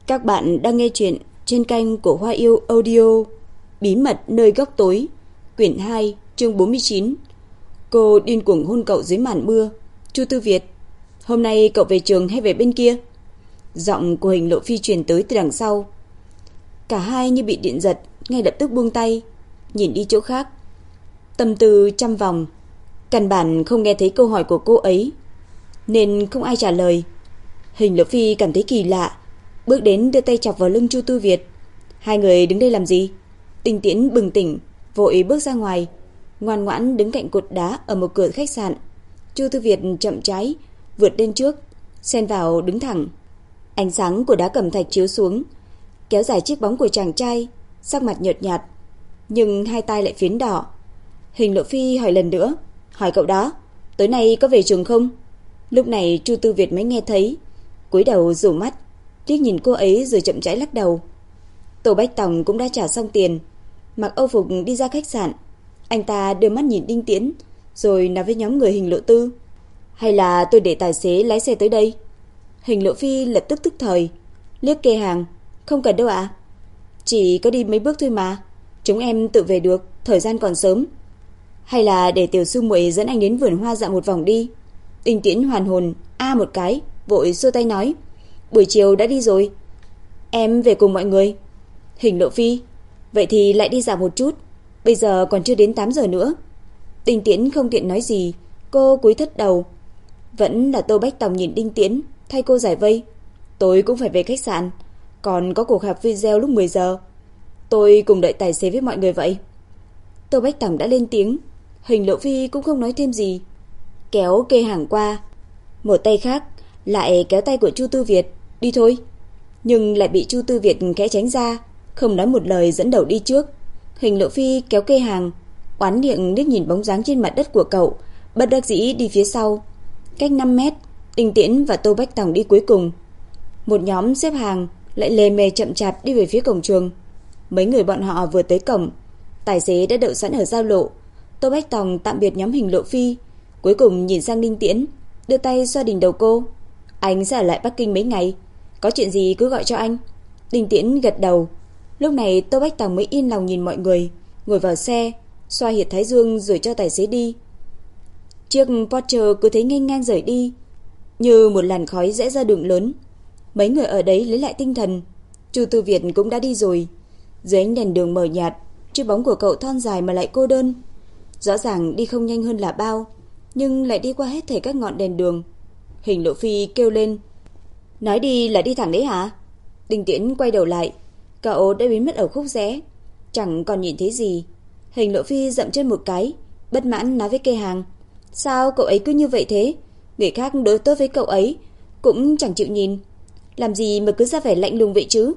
Các bạn đang nghe chuyện trên kênh của Hoa Yêu Audio, Bí mật nơi góc tối, quyển 2, chương 49. Cô điên cuồng hôn cậu dưới màn mưa. Chu Tư Việt, hôm nay cậu về trường hay về bên kia? Giọng của Hình Lộ Phi truyền tới từ đằng sau. Cả hai như bị điện giật, ngay lập tức buông tay, nhìn đi chỗ khác. Tâm tư trăm vòng, căn bản không nghe thấy câu hỏi của cô ấy, nên không ai trả lời. Hình Lộ Phi cảm thấy kỳ lạ, bước đến đưa tay chọc vào lưng Chu Tư Việt. Hai người đứng đây làm gì? Tinh Tiễn bừng tỉnh, vội bước ra ngoài, ngoan ngoãn đứng cạnh cột đá ở một cửa khách sạn. Chu Tư Việt chậm rãi vượt lên trước, xen vào đứng thẳng. Ánh sáng của đá cẩm thạch chiếu xuống, kéo dài chiếc bóng của chàng trai, sắc mặt nhợt nhạt, nhưng hai tay lại phiến đỏ. Hình Lộ Phi hỏi lần nữa, hỏi cậu đó, tối nay có về trường không? Lúc này Chu Tư Việt mới nghe thấy, cúi đầu rủ mắt, liếc nhìn cô ấy rồi chậm rãi lắc đầu. Tô Bách Tòng cũng đã trả xong tiền, mặc âu phục đi ra khách sạn. Anh ta đưa mắt nhìn Đinh Tiễn, rồi nói với nhóm người Hình Lộ Tư, hay là tôi để tài xế lái xe tới đây? Hình Lộ Phi lập tức tức thời, liếc kê hàng, không cần đâu ạ. Chỉ có đi mấy bước thôi mà, chúng em tự về được, thời gian còn sớm. Hay là để tiểu sư muội dẫn anh đến vườn hoa dạo một vòng đi. Đinh Tiễn hoàn hồn một cái, vội xua tay nói, buổi chiều đã đi rồi, em về cùng mọi người. Hình Lộ Phi, vậy thì lại đi dạo một chút, bây giờ còn chưa đến 8 giờ nữa. Đinh Tiễn không tiện nói gì, cô cúi thấp đầu. Vẫn là Tô Bách Tòng nhìn Đinh Tiễn, thay cô giải vây. Tôi cũng phải về khách sạn, còn có cuộc họp video lúc 10 giờ. Tôi cùng đợi tài xế với mọi người vậy. Tô Bách Tòng đã lên tiếng, Hình Lộ Phi cũng không nói thêm gì, kéo kê hàng qua. Một tay khác lại kéo tay của Chu Tư Việt, đi thôi. Nhưng lại bị Chu Tư Việt khẽ tránh ra, không nói một lời dẫn đầu đi trước. Hình Lộ Phi kéo kê hàng, oán miệng liếc nhìn bóng dáng trên mặt đất của cậu, bất đắc dĩ đi phía sau. Cách 5 mét, Đinh Tiễn và Tô Bách Tòng đi cuối cùng. Một nhóm xếp hàng lại lề mề chậm chạp đi về phía cổng trường. Mấy người bọn họ vừa tới cổng, tài xế đã đậu sẵn ở giao lộ. Tô Bách Tòng tạm biệt nhóm Hình Lộ Phi, cuối cùng nhìn sang Đinh Tiễn, đưa tay xoa đỉnh đầu cô. Anh sẽ ở lại Bắc Kinh mấy ngày, có chuyện gì cứ gọi cho anh. Đinh Tiễn gật đầu. Lúc này Tô Bách Tòng mới yên lòng nhìn mọi người, ngồi vào xe, xoa huyệt thái dương rồi cho tài xế đi. Chiếc Porsche cứ thế nghênh ngang rời đi, như một làn khói rẽ ra đường lớn. Mấy người ở đấy lấy lại tinh thần. Chu Tư Việt cũng đã đi rồi. Dưới ánh đèn đường mờ nhạt, chiếc bóng của cậu thon dài mà lại cô đơn. Rõ ràng đi không nhanh hơn là bao, nhưng lại đi qua hết thảy các ngọn đèn đường. Hình Lộ Phi kêu lên, nói đi là đi thẳng đấy hả? Đinh Tiễn quay đầu lại, cậu đã biến mất ở khúc rẽ, chẳng còn nhìn thấy gì. Hình Lộ Phi dậm chân một cái, bất mãn nói với kê hàng, sao cậu ấy cứ như vậy thế? Người khác đối tốt với cậu ấy cũng chẳng chịu nhìn, làm gì mà cứ ra vẻ lạnh lùng vậy chứ?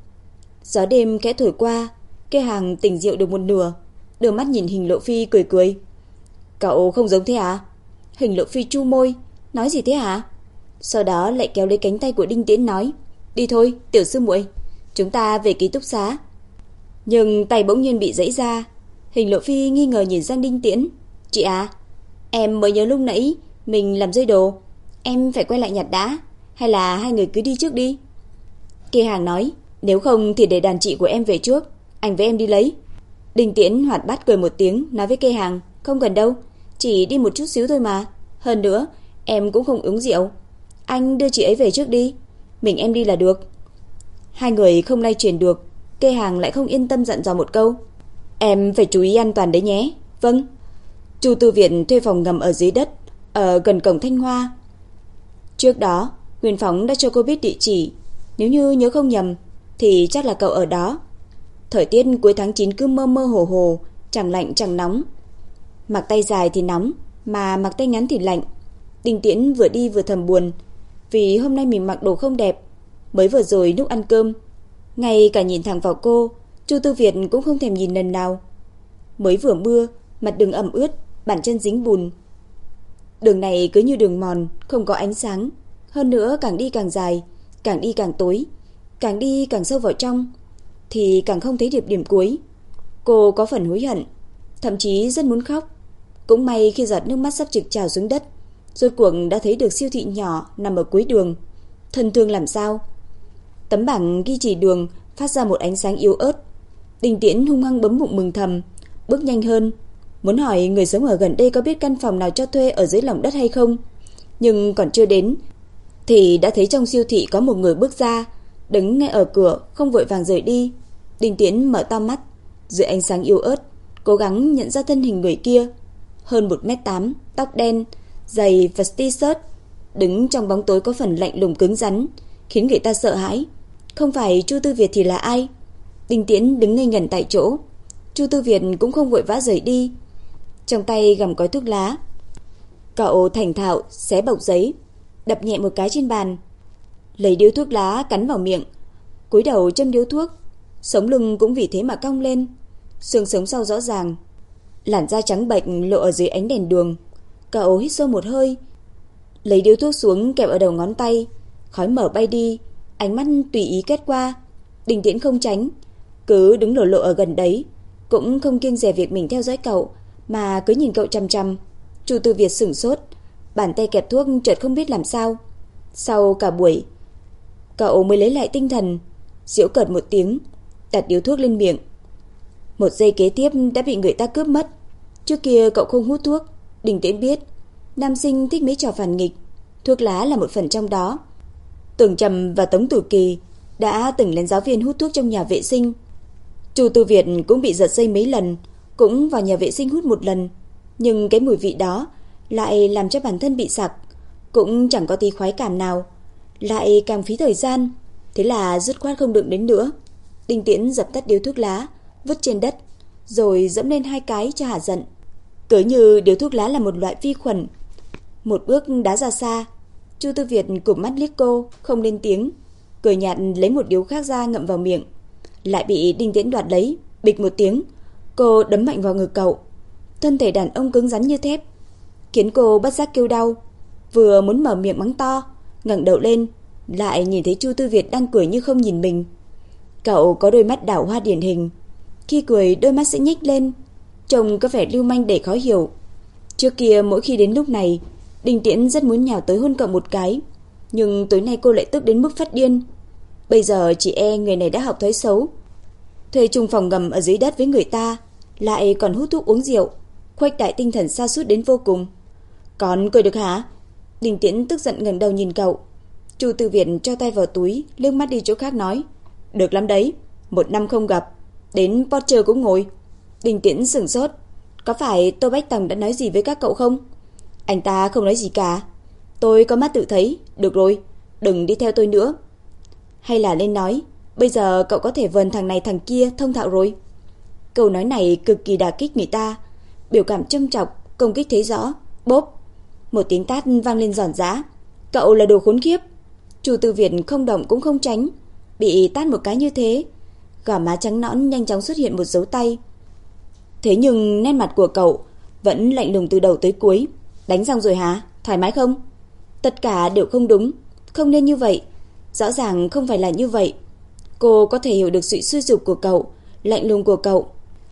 Gió đêm khẽ thổi qua, kê hàng tỉnh rượu được một nửa, đưa mắt nhìn Hình Lộ Phi cười cười. Cậu không giống thế à? Hình Lộ Phi chu môi, nói gì thế hả? Sau đó lại kéo lấy cánh tay của Đinh Tiễn nói, đi thôi tiểu sư muội, chúng ta về ký túc xá. Nhưng tay bỗng nhiên bị giãy ra. Hình Lộ Phi nghi ngờ nhìn sang Đinh Tiễn, chị à, em mới nhớ lúc nãy mình làm rơi đồ, em phải quay lại nhặt đã, hay là hai người cứ đi trước đi? Kê hàng nói, nếu không thì để đàn chị của em về trước, anh với em đi lấy. Đinh Tiễn hoạt bát cười một tiếng, nói với kê hàng, không cần đâu, chỉ đi một chút xíu thôi mà. Hơn nữa, em cũng không uống rượu, anh đưa chị ấy về trước đi, mình em đi là được. Hai người không lay chuyển được, kê hàng lại không yên tâm dặn dò một câu, em phải chú ý an toàn đấy nhé. Vâng. Chu Tư Việt thuê phòng ngầm ở dưới đất, ở gần cổng Thanh Hoa. Trước đó, Huyền Phóng đã cho cô biết địa chỉ, nếu như nhớ không nhầm thì chắc là cậu ở đó. Thời tiết cuối tháng 9 cứ mơ mơ hồ hồ, chẳng lạnh chẳng nóng. Mặc tay dài thì nóng, mà mặc tay ngắn thì lạnh. Đinh Tiễn vừa đi vừa thầm buồn, vì hôm nay mình mặc đồ không đẹp. Mới vừa rồi lúc ăn cơm, ngay cả nhìn thẳng vào cô, Chu Tư Việt cũng không thèm nhìn lần nào. Mới vừa mưa, mặt đường ẩm ướt, bàn chân dính bùn. Đường này cứ như đường mòn, không có ánh sáng. Hơn nữa càng đi càng dài, càng đi càng tối, càng đi càng sâu vào trong, thì càng không thấy được điểm cuối. Cô có phần hối hận, thậm chí rất muốn khóc. Cũng may khi giọt nước mắt sắp trực trào xuống đất, rốt cuộc đã thấy được siêu thị nhỏ nằm ở cuối đường. Thân thương làm sao? Tấm bảng ghi chỉ đường phát ra một ánh sáng yếu ớt. Đinh Tiễn hung hăng bấm bụng mừng thầm, bước nhanh hơn, muốn hỏi người sống ở gần đây có biết căn phòng nào cho thuê ở dưới lòng đất hay không. Nhưng còn chưa đến thì đã thấy trong siêu thị có một người bước ra, đứng ngay ở cửa, không vội vàng rời đi. Đinh Tiễn mở to mắt, dưới ánh sáng yếu ớt, cố gắng nhận ra thân hình người kia. Hơn 1m8, tóc đen, giày và t-shirt, đứng trong bóng tối có phần lạnh lùng cứng rắn, khiến người ta sợ hãi. Không phải Chu Tư Việt thì là ai? Đinh Tiễn đứng ngây ngẩn tại chỗ. Chu Tư Việt cũng không vội vã rời đi, trong tay gặm gói thuốc lá. Cậu thành thạo xé bọc giấy, đập nhẹ một cái trên bàn, lấy điếu thuốc lá cắn vào miệng, cúi đầu châm điếu thuốc. Sống lưng cũng vì thế mà cong lên, xương sống sau rõ ràng, làn da trắng bệch lộ ở dưới ánh đèn đường. Cậu hít sâu một hơi, lấy điếu thuốc xuống kẹp ở đầu ngón tay, khói mờ bay đi, ánh mắt tùy ý quét qua. Đinh Tiễn không tránh, cứ đứng lộ lộ ở gần đấy, cũng không kiêng dè việc mình theo dõi cậu, mà cứ nhìn cậu chằm chằm. Chu Tư Việt sửng sốt, bàn tay kẹp thuốc chợt không biết làm sao. Sau cả buổi, cậu mới lấy lại tinh thần, giễu cợt một tiếng, đặt điếu thuốc lên miệng. Một giây kế tiếp đã bị người ta cướp mất. Trước kia cậu không hút thuốc, Đinh Tiễn biết, nam sinh thích mấy trò phản nghịch, thuốc lá là một phần trong đó. Tưởng Trầm và Tống Tử Kỳ đã từng lên giáo viên hút thuốc trong nhà vệ sinh. Chu Tư Việt cũng bị giật dây mấy lần, cũng vào nhà vệ sinh hút một lần, nhưng cái mùi vị đó lại làm cho bản thân bị sặc, cũng chẳng có tí khoái cảm nào, lại càng phí thời gian. Thế là dứt khoát không đựng đến nữa. Đinh Tiễn dập tắt điếu thuốc lá, vứt trên đất, rồi dẫm lên 2 cái cho hả giận. Cứ như điếu thuốc lá là một loại vi khuẩn. Một bước đá ra xa, Chu Tư Việt cụp mắt liếc cô, không lên tiếng, cười nhạt lấy một điếu khác ra ngậm vào miệng. Lại bị Đinh Tiễn đoạt lấy, bịch một tiếng, cô đấm mạnh vào ngực cậu. Thân thể đàn ông cứng rắn như thép, khiến cô bất giác kêu đau. Vừa muốn mở miệng mắng to, ngẩng đầu lên, lại nhìn thấy Chu Tư Việt đang cười như không nhìn mình. Cậu có đôi mắt đảo hoa điển hình, khi cười đôi mắt sẽ nhếch lên, trông có vẻ lưu manh để khó hiểu. Trước kia mỗi khi đến lúc này, Đinh Tiễn rất muốn nhào tới hôn cậu một cái, nhưng tối nay cô lại tức đến mức phát điên. Bây giờ chỉ e người này đã học thói xấu, thuê chung phòng ngầm ở dưới đất với người ta, lại còn hút thuốc uống rượu, khuếch đại tinh thần sa sút đến vô cùng. Còn cười được hả? Đinh Tiễn tức giận ngẩng đầu nhìn cậu. Chu Tư Việt cho tay vào túi, liếc mắt đi chỗ khác nói, được lắm đấy, 1 năm không gặp, đến Porsche cũng ngồi. Đinh Tiễn sửng sốt, có phải Tô Bách Tòng đã nói gì với các cậu không? Anh ta không nói gì cả, tôi có mắt tự thấy. Được rồi, đừng đi theo tôi nữa. Hay là lên nói, bây giờ cậu có thể vờn thằng này thằng kia thông thạo rồi. Câu nói này cực kỳ đả kích người ta, biểu cảm châm chọc, công kích thấy rõ. Bốp, một tiếng tát vang lên giòn giã. Cậu là đồ khốn kiếp. Chu Tư Việt không động cũng không tránh, bị tát một cái như thế, gò má trắng nõn nhanh chóng xuất hiện một dấu tay. Thế nhưng nét mặt của cậu vẫn lạnh lùng từ đầu tới cuối. Đánh xong rồi hả? Thoải mái không? Tất cả đều không đúng, không nên như vậy, rõ ràng không phải là như vậy. Cô có thể hiểu được sự suy sụp của cậu, lạnh lùng của cậu.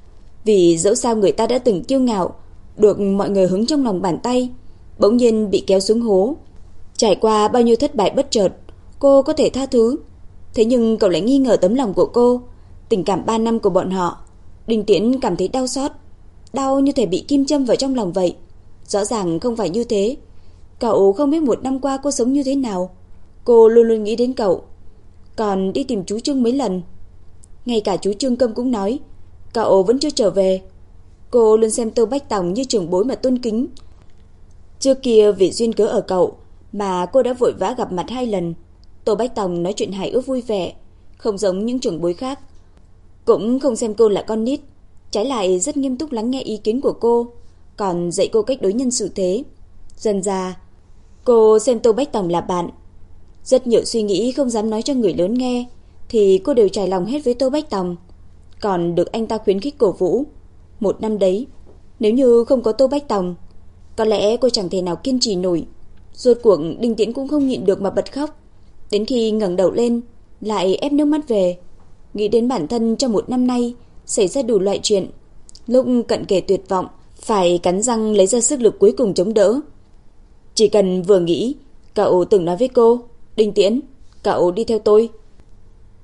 Vì dẫu sao người ta đã từng kiêu ngạo, được mọi người hứng trong lòng bàn tay, bỗng nhiên bị kéo xuống hố. Trải qua bao nhiêu thất bại bất chợt, cô có thể tha thứ. Thế nhưng cậu lại nghi ngờ tấm lòng của cô, tình cảm 3 năm của bọn họ. Đinh Tiễn cảm thấy đau xót, đau như thể bị kim châm vào trong lòng vậy. Rõ ràng không phải như thế. Cậu không biết 1 năm qua cô sống như thế nào. Cô luôn luôn nghĩ đến cậu, còn đi tìm chú Trương mấy lần. Ngay cả chú Trương Câm cũng nói cậu vẫn chưa trở về. Cô luôn xem Tô Bách Tòng như trưởng bối mà tôn kính. Trước kia vì duyên cớ ở cậu mà cô đã vội vã gặp mặt 2 lần. Tô Bách Tòng nói chuyện hài ước vui vẻ, không giống những trưởng bối khác, cũng không xem cô là con nít, trái lại rất nghiêm túc lắng nghe ý kiến của cô, còn dạy cô cách đối nhân xử thế. Dần ra, cô xem Tô Bách Tòng là bạn. Rất nhiều suy nghĩ không dám nói cho người lớn nghe, thì cô đều trải lòng hết với Tô Bách Tòng, còn được anh ta khuyến khích cổ vũ. 1 năm đấy, nếu như không có Tô Bách Tòng, có lẽ cô chẳng thể nào kiên trì nổi. Rốt cuộc Đinh Tiễn cũng không nhịn được mà bật khóc. Đến khi ngẩng đầu lên, lại ép nước mắt về, nghĩ đến bản thân trong 1 năm nay xảy ra đủ loại chuyện. Lúc cận kề tuyệt vọng, phải cắn răng lấy ra sức lực cuối cùng chống đỡ. Chỉ cần vừa nghĩ, cậu từng nói với cô, Đinh Tiễn, cậu đi theo tôi.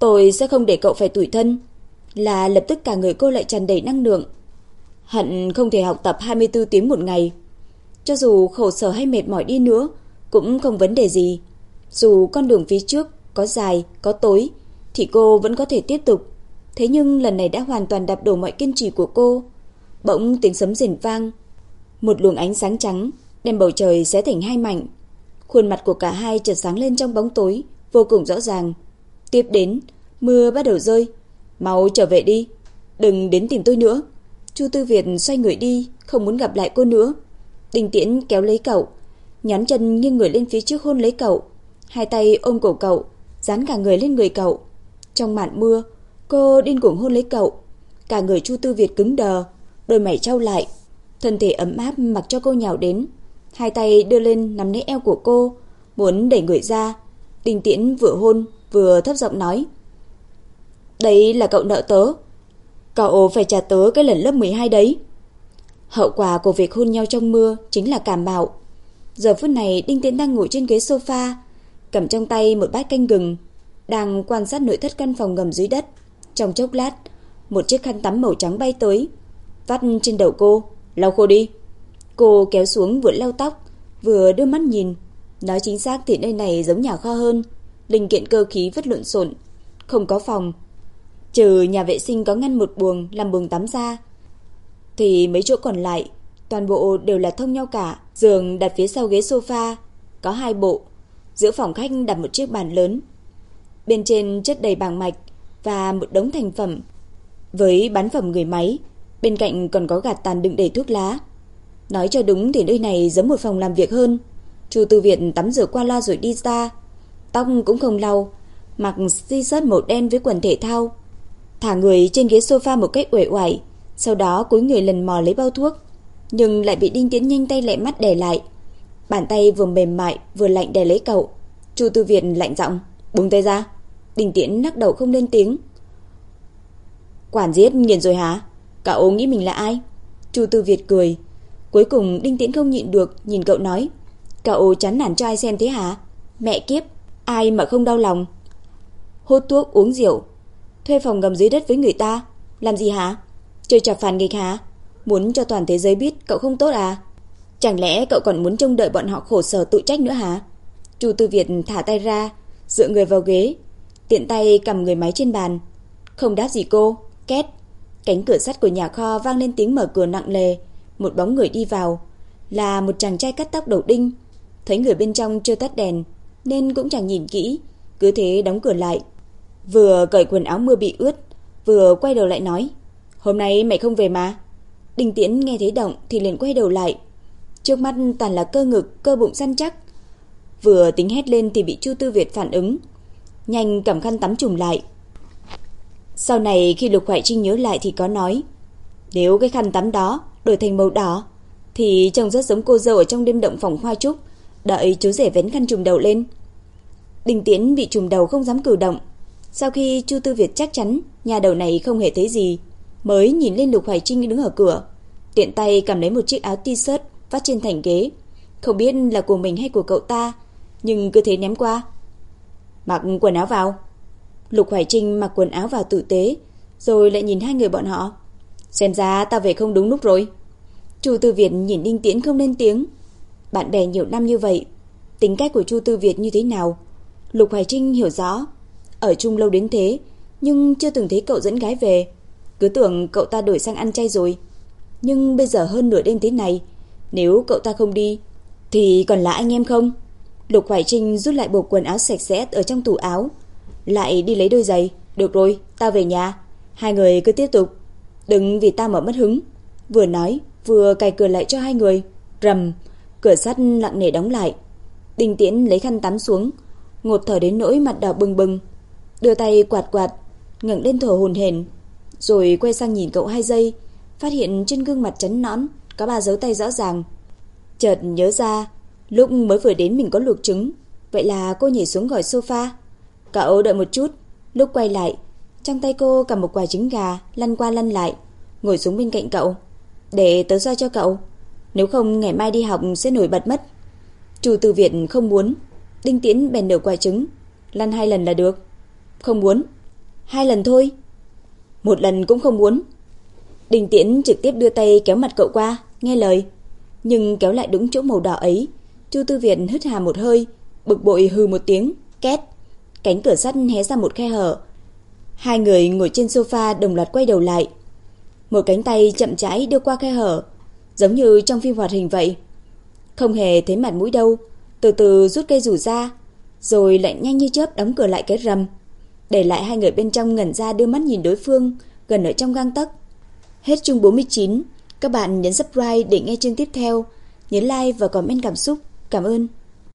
Tôi sẽ không để cậu phải tủi thân. Là lập tức cả người cô lại tràn đầy năng lượng. Hận không thể học tập 24 tiếng một ngày. Cho dù khổ sở hay mệt mỏi đi nữa cũng không vấn đề gì. Dù con đường phía trước có dài, có tối thì cô vẫn có thể tiếp tục. Thế nhưng lần này đã hoàn toàn đạp đổ mọi kiên trì của cô. Bỗng tiếng sấm rền vang. Một luồng ánh sáng trắng đem bầu trời xé thành hai mảnh. Khuôn mặt của cả hai chợt sáng lên trong bóng tối, vô cùng rõ ràng. Tiếp đến, mưa bắt đầu rơi. Mau trở về đi, đừng đến tìm tôi nữa. Chu Tư Việt xoay người đi, không muốn gặp lại cô nữa. Đinh Tiễn kéo lấy cậu, nhón chân nghiêng người lên phía trước hôn lấy cậu. Hai tay ôm cổ cậu, dán cả người lên người cậu. Trong màn mưa, cô điên cuồng hôn lấy cậu. Cả người Chu Tư Việt cứng đờ, đôi mày trao lại. Thân thể ấm áp mặc cho cô nhào đến. Hai tay đưa lên nắm lấy eo của cô, muốn đẩy người ra. Đinh Tiễn vừa hôn vừa thấp giọng nói: Đấy là cậu nợ tớ. Cậu phải trả tớ cái lần lớp 12 đấy. Hậu quả của việc hôn nhau trong mưa chính là cảm mạo. Giờ phút này Đinh Tiễn đang ngồi trên ghế sofa, cầm trong tay một bát canh gừng, đang quan sát nội thất căn phòng ngầm dưới đất. Trong chốc lát, một chiếc khăn tắm màu trắng bay tới, vắt trên đầu cô. Lau khô đi. Cô kéo xuống vừa lau tóc, vừa đưa mắt nhìn. Nói chính xác thì nơi này giống nhà kho hơn. Linh kiện cơ khí vất lộn xộn, không có phòng. Trừ nhà vệ sinh có ngăn một buồng làm buồng tắm ra, thì mấy chỗ còn lại toàn bộ đều là thông nhau cả. Giường đặt phía sau ghế sofa, có 2 bộ. Giữa phòng khách đặt một chiếc bàn lớn, bên trên chất đầy bảng mạch và một đống thành phẩm với bán phẩm người máy. Bên cạnh còn có gạt tàn đựng đầy thuốc lá. Nói cho đúng thì nơi này giống một phòng làm việc hơn. Chu Tư Việt tắm rửa qua loa rồi đi ra, tóc cũng không lau, mặc t-shirt màu đen với quần thể thao, thả người trên ghế sofa một cách uể oải, sau đó cúi người lần mò lấy bao thuốc, nhưng lại bị Đinh Tiễn nhanh tay lẹ mắt đè lại. Bàn tay vừa mềm mại vừa lạnh đè lấy cậu. Chu Tư Việt lạnh giọng: Buông tay ra. Đinh Tiễn lắc đầu không lên tiếng. Quản giết nghiền rồi hả? Cậu nghĩ mình là ai? Chu Tư Việt cười. Cuối cùng Đinh Tiễn không nhịn được, nhìn cậu nói: Cậu chán nản cho ai xem thế hả? Mẹ kiếp, ai mà không đau lòng. Hút thuốc uống rượu, thuê phòng ngầm dưới đất với người ta, làm gì hả? Chơi trò phản nghịch hả? Muốn cho toàn thế giới biết cậu không tốt à? Chẳng lẽ cậu còn muốn trông đợi bọn họ khổ sở tự trách nữa hả? Chu Tư Việt thả tay ra, dựa người vào ghế, tiện tay cầm người máy trên bàn. Không đáp gì cô. Két. Cánh cửa sắt của nhà kho vang lên tiếng mở cửa nặng nề. Một bóng người đi vào, là một chàng trai cắt tóc đầu đinh. Thấy người bên trong chưa tắt đèn nên cũng chẳng nhìn kỹ, cứ thế đóng cửa lại. Vừa cởi quần áo mưa bị ướt, vừa quay đầu lại nói: Hôm nay mày không về mà. Đinh Tiễn nghe thấy động thì liền quay đầu lại. Trước mắt toàn là cơ ngực, cơ bụng săn chắc. Vừa tính hét lên thì bị Chu Tư Việt phản ứng, nhanh cầm khăn tắm trùm lại. Sau này khi Lục Hoài Trinh nhớ lại thì có nói: Nếu cái khăn tắm đó đổi thành màu đỏ thì trông rất giống cô dâu ở trong đêm động phòng hoa trúc, đợi chú rể vén khăn trùm đầu lên. Đinh Tiễn bị trùm đầu không dám cử động. Sau khi Chu Tư Việt chắc chắn nhà đầu này không hề thấy gì, mới nhìn lên Lục Hoài Trinh đứng ở cửa, tiện tay cầm lấy một chiếc áo t-shirt vắt trên thành ghế. Không biết là của mình hay của cậu ta, nhưng cứ thế ném qua. Mặc quần áo vào. Lục Hoài Trinh mặc quần áo vào tử tế, rồi lại nhìn hai người bọn họ. Xem ra ta về không đúng lúc rồi. Chu Tư Việt nhìn Đinh Tiễn không lên tiếng. Bạn bè nhiều năm như vậy, tính cách của Chu Tư Việt như thế nào Lục Hoài Trinh hiểu rõ. Ở chung lâu đến thế nhưng chưa từng thấy cậu dẫn gái về, cứ tưởng cậu ta đổi sang ăn chay rồi. Nhưng bây giờ hơn nửa đêm thế này, nếu cậu ta không đi thì còn là anh em không? Lục Hoài Trinh rút lại bộ quần áo sạch sẽ ở trong tủ áo, lại đi lấy đôi giày. Được rồi, tao về nhà, hai người cứ tiếp tục, đừng vì tao mà mất hứng. Vừa nói vừa cài cửa lại cho hai người. Rầm, cửa sắt nặng nề đóng lại. Đinh Tiễn lấy khăn tắm xuống, ngột thở đến nỗi mặt đỏ bừng bừng, đưa tay quạt quạt, ngẩng lên thở hổn hển, rồi quay sang nhìn cậu 2 giây, phát hiện trên gương mặt trắng nõn có 3 dấu tay rõ ràng. Chợt nhớ ra, lúc mới vừa đến mình có luộc trứng, vậy là cô nhảy xuống gỏi sofa. Cậu đợi một chút. Lúc quay lại, trong tay cô cầm một quả trứng gà, lăn qua lăn lại, ngồi xuống bên cạnh cậu. Để tớ xoa cho cậu, nếu không ngày mai đi học sẽ nổi bật mất. Chu Tư Việt không muốn. Đinh Tiễn bèn nở quả trứng, lăn 2 lần là được. Không muốn. 2 lần thôi. 1 lần cũng không muốn. Đinh Tiễn trực tiếp đưa tay kéo mặt cậu qua, nghe lời. Nhưng kéo lại đúng chỗ màu đỏ ấy, Chu Tư Việt hít hà một hơi, bực bội hừ một tiếng, két. Cánh cửa sắt hé ra một khe hở. 2 người ngồi trên sofa đồng loạt quay đầu lại. Một cánh tay chậm rãi đưa qua khe hở, giống như trong phim hoạt hình vậy. Không hề thấy mặt mũi đâu, từ từ rút cây rủ ra, rồi lại nhanh như chớp đóng cửa lại cái rầm, để lại 2 người bên trong ngẩn ra đưa mắt nhìn đối phương gần ở trong gang tấc. Hết chương 49, các bạn nhấn subscribe để nghe chương tiếp theo, nhấn like và comment cảm xúc. Cảm ơn.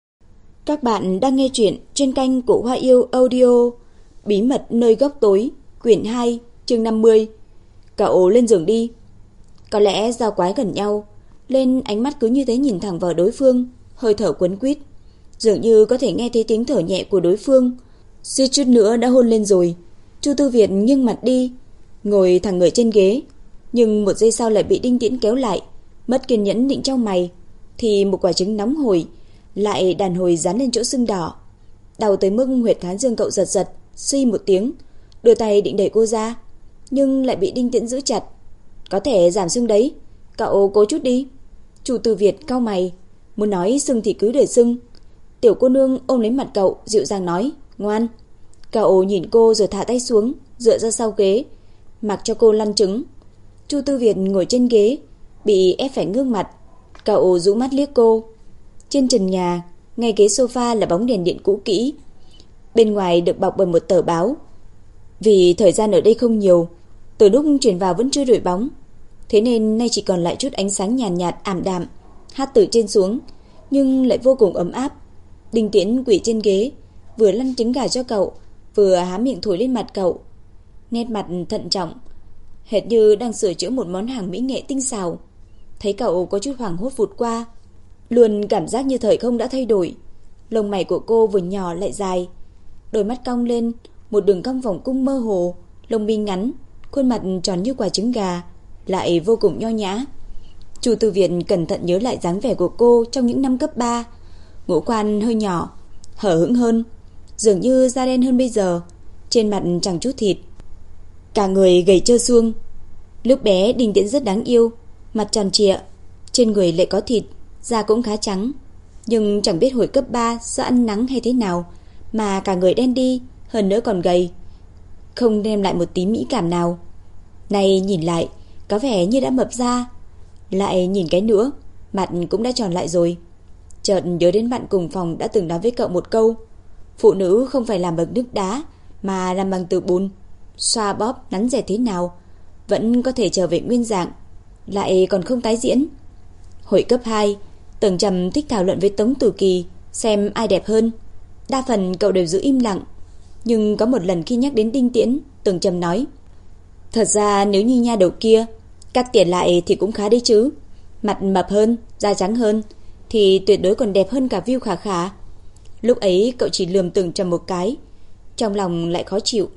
Các bạn đang nghe chuyện trên kênh của Hoa Yêu Audio. Bí mật nơi góc tối, quyển 2, chương 50. Cậu lên giường đi. Có lẽ do quái gần nhau, lên ánh mắt cứ như thế nhìn thẳng vào đối phương, hơi thở quấn quýt, dường như có thể nghe thấy tiếng thở nhẹ của đối phương. Suýt chút nữa đã hôn lên rồi. Chu Tư Việt nghiêng mặt đi, ngồi thẳng người trên ghế, nhưng một giây sau lại bị Đinh Tiễn kéo lại. Mất kiên nhẫn định trong mày, thì một quả trứng nóng hổi lại đàn hồi dán lên chỗ sưng đỏ, đau tới mức huyệt thái dương cậu giật giật, suy một tiếng, đưa tay định đẩy cô ra, nhưng lại bị Đinh Tiễn giữ chặt. Có thể giảm sưng đấy, cậu cố chút đi. Chu Tư Việt cau mày, muốn nói sưng thì cứ để sưng. Tiểu cô nương ôm lấy mặt cậu, dịu dàng nói, ngoan. Cậu nhìn cô rồi thả tay xuống, dựa ra sau ghế, mặc cho cô lăn trứng. Chu Tư Việt ngồi trên ghế, bị ép phải ngước mặt. Cậu rũ mắt liếc cô. Trên trần nhà, ngay ghế sofa là bóng đèn điện cũ kỹ, bên ngoài được bọc bởi một tờ báo. Vì thời gian ở đây không nhiều, từ lúc chuyển vào vẫn chưa đổi bóng, thế nên nay chỉ còn lại chút ánh sáng nhàn nhạt, ảm đạm hát từ trên xuống, nhưng lại vô cùng ấm áp. Đinh Tiễn quỳ trên ghế, vừa lăn trứng gà cho cậu, vừa há miệng thổi lên mặt cậu, nét mặt thận trọng, hệt như đang sửa chữa một món hàng mỹ nghệ tinh xảo. Thấy cậu có chút hoảng hốt vụt qua, luôn cảm giác như thời không đã thay đổi. Lông mày của cô vừa nhỏ lại dài, đôi mắt cong lên một đường cong vòng cung mơ hồ, lông mi ngắn, khuôn mặt tròn như quả trứng gà, lại vô cùng nho nhã. Chu Tư Việt cẩn thận nhớ lại dáng vẻ của cô trong những năm cấp 3, ngũ quan hơi nhỏ, hở hững hơn, dường như da đen hơn bây giờ, trên mặt chẳng chút thịt, cả người gầy trơ xương. Lúc bé Đinh Tiễn rất đáng yêu, mặt tròn trịa, trên người lại có thịt, da cũng khá trắng, nhưng chẳng biết hồi cấp 3 do ăn nắng hay thế nào mà cả người đen đi, hơn nữa còn gầy, không đem lại một tí mỹ cảm nào. Này nhìn lại, có vẻ như đã mập ra. Lại nhìn cái nữa, mặt cũng đã tròn lại rồi. Chợt nhớ đến bạn cùng phòng đã từng nói với cậu một câu, phụ nữ không phải làm bằng nước đá, mà làm bằng từ bùn, xoa bóp nắn dẻ thế nào vẫn có thể trở về nguyên dạng, lại còn không tái diễn. Hồi cấp 2, Tưởng Trầm thích thảo luận với Tống Tử Kỳ xem ai đẹp hơn. Đa phần cậu đều giữ im lặng, nhưng có một lần khi nhắc đến Đinh Tiễn, Tưởng Trầm nói, thật ra nếu như nha đầu kia cắt tiền lại thì cũng khá đấy chứ. Mặt mập hơn, da trắng hơn thì tuyệt đối còn đẹp hơn cả Viu Khả Khả. Lúc ấy cậu chỉ lườm Tưởng Trầm một cái, trong lòng lại khó chịu.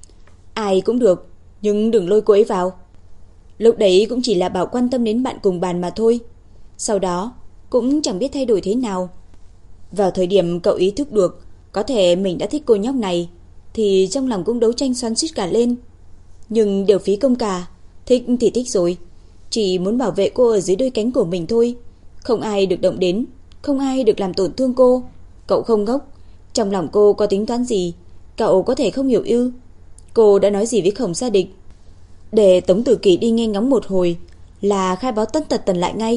Ai cũng được, nhưng đừng lôi cô ấy vào. Lúc đấy cũng chỉ là bảo quan tâm đến bạn cùng bàn mà thôi. Sau đó cũng chẳng biết thay đổi thế nào. Vào thời điểm cậu ý thức được có thể mình đã thích cô nhóc này, thì trong lòng cũng đấu tranh xoắn xuýt cả lên. Nhưng đều phí công cả. Thích thì thích rồi, chỉ muốn bảo vệ cô ở dưới đôi cánh của mình thôi. Không ai được động đến, không ai được làm tổn thương cô. Cậu không ngốc, trong lòng cô có tính toán gì cậu có thể không hiểu ư? Cô đã nói gì với Khổng Sa Địch để Tống Tử Kỳ đi nghe ngóng một hồi là khai báo tất tật tần lại ngay.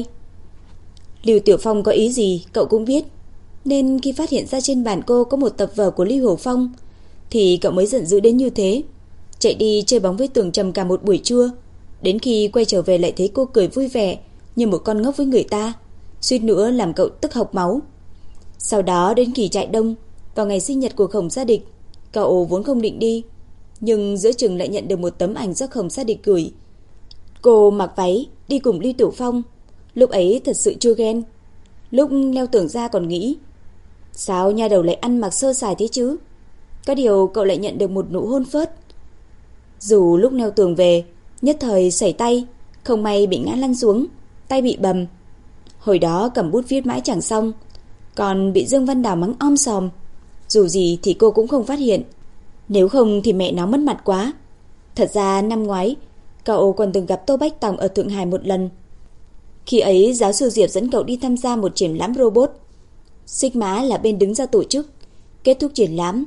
Lưu Tiểu Phong có ý gì cậu cũng biết, nên khi phát hiện ra trên bàn cô có một tập vở của Lưu Hổ Phong thì cậu mới giận dữ đến như thế. Chạy đi chơi bóng với Tưởng Trầm cả một buổi trưa, đến khi quay trở về lại thấy cô cười vui vẻ như một con ngốc với người ta, suýt nữa làm cậu tức hộc máu. Sau đó đến kỳ trại đông, vào ngày sinh nhật của Khổng Sa Địch, cậu vốn không định đi, nhưng giữa chừng lại nhận được một tấm ảnh do Khổng Sa Địch gửi. Cô mặc váy đi cùng Lưu Tiểu Phong. Lúc ấy thật sự chưa ghen. Lúc leo tường ra còn nghĩ, sao nha đầu lại ăn mặc sơ sài thế chứ? Có điều cậu lại nhận được một nụ hôn phớt. Dù lúc leo tường về nhất thời sẩy tay, không may bị ngã lăn xuống, tay bị bầm. Hồi đó cầm bút viết mãi chẳng xong, còn bị Dương Văn Đào mắng om sòm. Dù gì thì cô cũng không phát hiện. Nếu không thì mẹ nó mất mặt quá. Thật ra năm ngoái, cậu còn từng gặp Tô Bách Tòng ở Thượng Hải một lần. Khi ấy giáo sư Diệp dẫn cậu đi tham gia một triển lãm robot. Sigma là bên đứng ra tổ chức. Kết thúc triển lãm,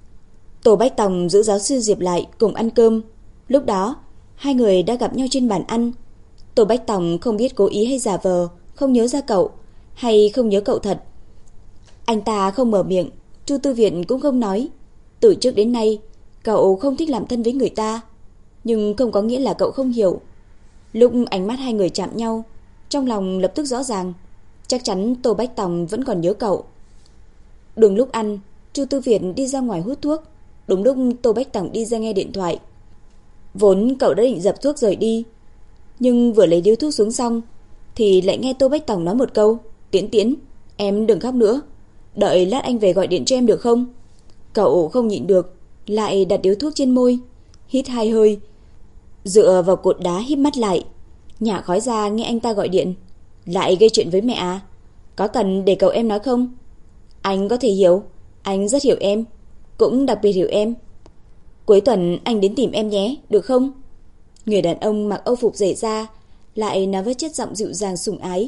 Tô Bách Tòng giữ giáo sư Diệp lại cùng ăn cơm. Lúc đó, hai người đã gặp nhau trên bàn ăn. Tô Bách Tòng không biết cố ý hay giả vờ, không nhớ ra cậu, hay không nhớ cậu thật. Anh ta không mở miệng, Chu Tư Việt cũng không nói. Từ trước đến nay, cậu không thích làm thân với người ta, nhưng không có nghĩa là cậu không hiểu. Lúc ánh mắt hai người chạm nhau, trong lòng lập tức rõ ràng, chắc chắn Tô Bách Tòng vẫn còn nhớ cậu. Đúng lúc ăn, Chu Tư Việt đi ra ngoài hút thuốc. Đúng lúc Tô Bách Tòng đi ra nghe điện thoại. Vốn cậu đã định dập thuốc rời đi, nhưng vừa lấy điếu thuốc xuống xong thì lại nghe Tô Bách Tòng nói một câu: Tiễn Tiễn, em đừng khóc nữa, đợi lát anh về gọi điện cho em được không? Cậu không nhịn được, lại đặt điếu thuốc trên môi, hít hai hơi, dựa vào cột đá híp mắt lại, nhả khói ra nghe anh ta gọi điện. Lại gây chuyện với mẹ à? Có cần để cậu em nói không? Anh có thể hiểu, anh rất hiểu em, cũng đặc biệt hiểu em. Cuối tuần anh đến tìm em nhé, được không? Người đàn ông mặc âu phục rải da lại nói với chất giọng dịu dàng sủng ái.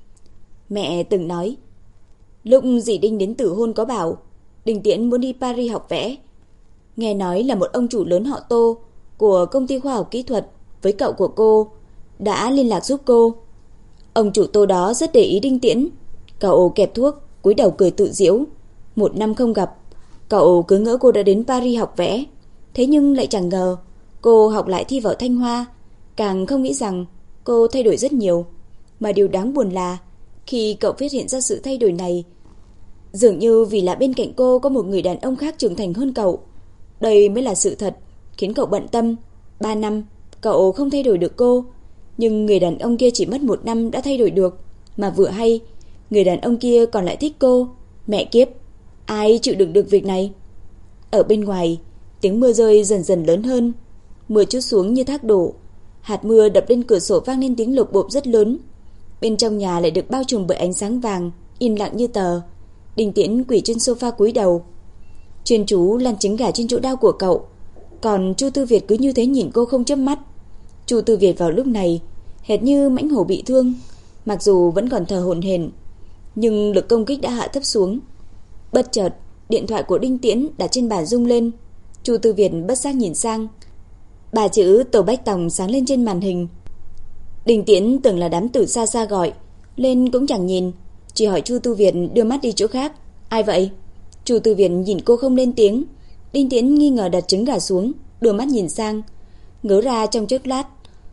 Mẹ từng nói, lúc dì Đinh đến tử hôn có bảo Đình Tiễn muốn đi Paris học vẽ. Nghe nói là một ông chủ lớn họ Tô của công ty khoa học kỹ thuật với cậu của cô đã liên lạc giúp cô. Ông chủ Tô đó rất để ý Đinh Tiễn. Cậu kẹp thuốc, cúi đầu cười tự giễu. 1 năm không gặp, cậu cứ ngỡ cô đã đến Paris học vẽ, thế nhưng lại chẳng ngờ cô học lại thi vào Thanh Hoa. Càng không nghĩ rằng cô thay đổi rất nhiều. Mà điều đáng buồn là khi cậu phát hiện ra sự thay đổi này, dường như vì là bên cạnh cô có một người đàn ông khác trưởng thành hơn cậu. Đây mới là sự thật khiến cậu bận tâm. 3 năm cậu không thay đổi được cô, nhưng người đàn ông kia chỉ mất 1 năm đã thay đổi được. Mà vừa hay, người đàn ông kia còn lại thích cô. Mẹ kiếp, ai chịu đựng được việc này? Ở bên ngoài, tiếng mưa rơi dần dần lớn hơn. Mưa trút xuống như thác đổ. Hạt mưa đập lên cửa sổ vang lên tiếng lộp bộp rất lớn. Bên trong nhà lại được bao trùm bởi ánh sáng vàng, yên lặng như tờ. Đình Tiễn quỳ trên sofa cúi đầu, chuyên chú lăn trứng gà trên chỗ đau của cậu. Còn Chu Tư Việt cứ như thế nhìn cô không chớp mắt. Chu Tư Việt vào lúc này hệt như mãnh hổ bị thương, mặc dù vẫn còn thở hổn hển, nhưng lực công kích đã hạ thấp xuống. Bất chợt, điện thoại của Đinh Tiễn đặt trên bàn rung lên. Chu Tư Việt bất giác nhìn sang. 3 chữ Tô Bách Tòng sáng lên trên màn hình. Đinh Tiễn tưởng là đám tử xa xa gọi, lên cũng chẳng nhìn, chỉ hỏi Chu Tư Việt đưa mắt đi chỗ khác. Ai vậy? Chu Tư Việt nhìn cô không lên tiếng. Đinh Tiễn nghi ngờ đặt trứng gà xuống, đưa mắt nhìn sang, ngớ ra trong chốc lát,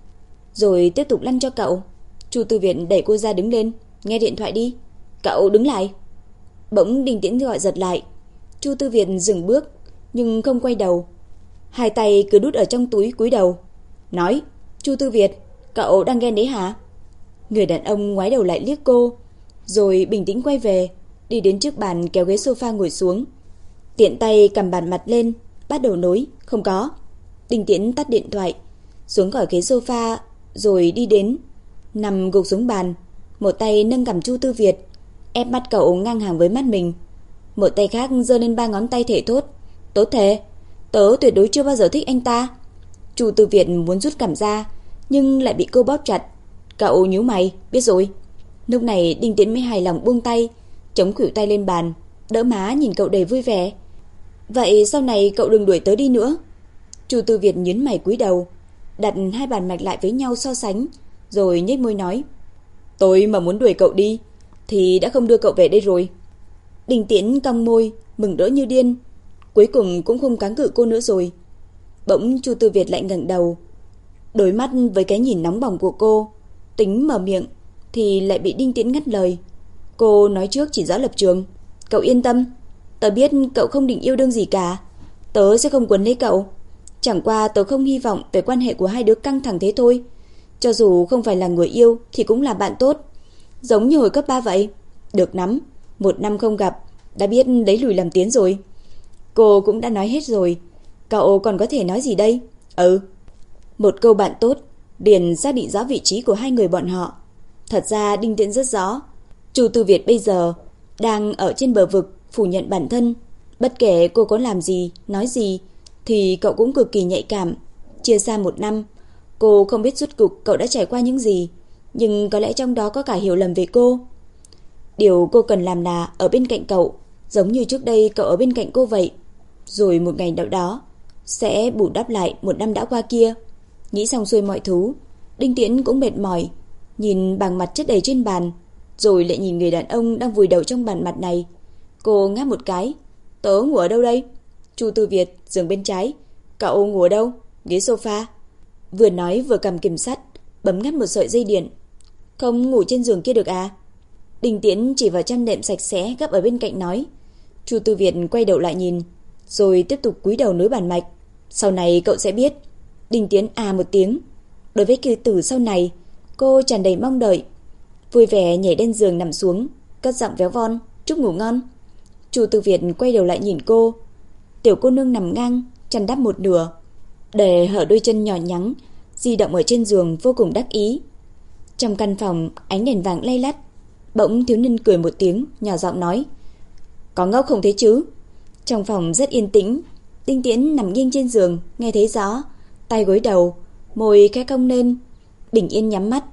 rồi tiếp tục lăn cho cậu. Chu Tư Việt đẩy cô ra đứng lên. Nghe điện thoại đi. Cậu đứng lại. Bỗng Đinh Tiễn gọi giật lại. Chu Tư Việt dừng bước nhưng không quay đầu, hai tay cứ đút ở trong túi cúi đầu. Nói, Chu Tư Việt, cậu đang ghen đấy hả? Người đàn ông ngoái đầu lại liếc cô, rồi bình tĩnh quay về, đi đến trước bàn kéo ghế sofa ngồi xuống, tiện tay cầm bàn mặt lên, bắt đầu nối. Không có. Đinh Tiễn tắt điện thoại, xuống khỏi ghế sofa, rồi đi đến, nằm gục xuống bàn, một tay nâng cằm Chu Tư Việt, ép mắt cậu ngang hàng với mắt mình, một tay khác giơ lên 3 ngón tay thể thốt. Tốt thế, tớ tuyệt đối chưa bao giờ thích anh ta. Chu Tư Việt muốn rút cằm ra, nhưng lại bị cô bóp chặt. Cậu nhíu mày, biết rồi. Lúc này Đinh Tiễn mới hài lòng buông tay, chống khuỷu tay lên bàn, đỡ má nhìn cậu đầy vui vẻ. Vậy sau này cậu đừng đuổi tớ đi nữa. Chu Tư Việt nhướng mày cúi đầu, đặt hai bàn mạch lại với nhau so sánh, rồi nhếch môi nói. Tôi mà muốn đuổi cậu đi thì đã không đưa cậu về đây rồi. Đinh Tiễn cong môi, mừng rỡ như điên, cuối cùng cũng không kháng cự cô nữa rồi. Bỗng Chu Tư Việt lại ngẩng đầu, đối mắt với cái nhìn nóng bỏng của cô, tính mở miệng thì lại bị Đinh Tiễn ngắt lời. Cô nói trước chỉ rõ lập trường. Cậu yên tâm, tớ biết cậu không định yêu đương gì cả, tớ sẽ không quấn lấy cậu. Chẳng qua tớ không hy vọng về quan hệ của hai đứa căng thẳng thế thôi. Cho dù không phải là người yêu thì cũng là bạn tốt, giống như hồi cấp 3 vậy. Được lắm, 1 năm không gặp đã biết lấy lùi làm tiến rồi. Cô cũng đã nói hết rồi, cậu còn có thể nói gì đây? Một câu bạn tốt liền xác định rõ vị trí của hai người bọn họ. Thật ra Đinh Tiễn rất rõ, Chu Tư Việt bây giờ đang ở trên bờ vực phủ nhận bản thân. Bất kể cô có làm gì, nói gì thì cậu cũng cực kỳ nhạy cảm. Chia xa 1 năm, cô không biết rốt cuộc cậu đã trải qua những gì, nhưng có lẽ trong đó có cả hiểu lầm về cô. Điều cô cần làm là ở bên cạnh cậu, giống như trước đây cậu ở bên cạnh cô vậy. Rồi một ngày nào đó sẽ bù đắp lại 1 năm đã qua kia. Nghĩ xong xuôi mọi thứ, Đinh Tiễn cũng mệt mỏi, nhìn bảng mặt chất đầy trên bàn, rồi lại nhìn người đàn ông đang vùi đầu trong bàn mặt này. Cô ngáp một cái. Tớ ngủ ở đâu đây? Chu Tư Việt, giường bên trái. Cậu ngủ ở đâu? Ghế sofa. Vừa nói vừa cầm kìm sắt bấm ngắt một sợi dây điện. Không ngủ trên giường kia được à? Đinh Tiễn chỉ vào chăn đệm sạch sẽ gấp ở bên cạnh nói. Chu Tư Việt quay đầu lại nhìn, rồi tiếp tục cúi đầu nối bàn mạch. Sau này cậu sẽ biết. Đinh Tiễn à một tiếng. Đối với kỳ tử sau này, cô tràn đầy mong đợi. Vui vẻ nhảy lên giường nằm xuống, cất giọng véo von. Chúc ngủ ngon. Chu Tư Việt quay đầu lại nhìn cô. Tiểu cô nương nằm ngang, chăn đắp một nửa, để hở đôi chân nhỏ nhắn, di động ở trên giường vô cùng đắc ý. Trong căn phòng ánh đèn vàng lay lắt, bỗng thiếu niên cười một tiếng, nhỏ giọng nói. Có ngốc không thế chứ? Trong phòng rất yên tĩnh. Đinh Tiễn nằm nghiêng trên giường, nghe thấy rõ, tay gối đầu, môi khẽ cong lên, bình yên nhắm mắt.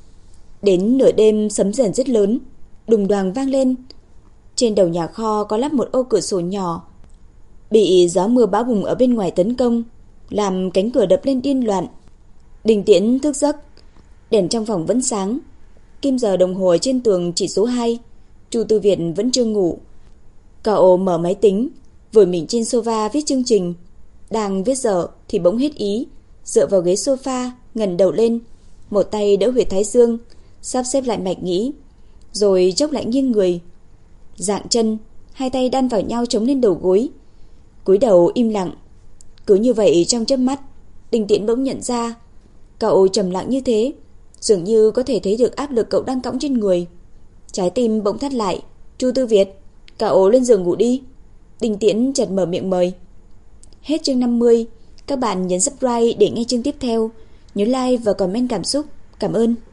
Đến nửa đêm sấm rền rất lớn, đùng đoàng vang lên. Trên đầu nhà kho có lắp một ô cửa sổ nhỏ, bị gió mưa bão bùng ở bên ngoài tấn công, làm cánh cửa đập lên điên loạn. Đinh Tiễn thức giấc, đèn trong phòng vẫn sáng, kim giờ đồng hồ trên tường chỉ số 2. Chu Tư Việt vẫn chưa ngủ. Cậu mở máy tính, vùi mình trên sofa viết chương trình. Đang viết dở thì bỗng hết ý, dựa vào ghế sofa, ngẩng đầu lên, một tay đỡ huyệt thái dương, sắp xếp lại mạch nghĩ, rồi chốc lại nghiêng người, dạng chân, hai tay đan vào nhau chống lên đầu gối, cúi đầu im lặng. Cứ như vậy trong chớp mắt, Đinh Tiễn bỗng nhận ra, cậu trầm lặng như thế, dường như có thể thấy được áp lực cậu đang cõng trên người. Trái tim bỗng thắt lại. Chu Tư Việt, cậu lên giường ngủ đi. Đinh Tiễn chợt mở miệng mời. Hết chương 50. Các bạn nhấn subscribe để nghe chương tiếp theo. Nhớ like và comment cảm xúc. Cảm ơn.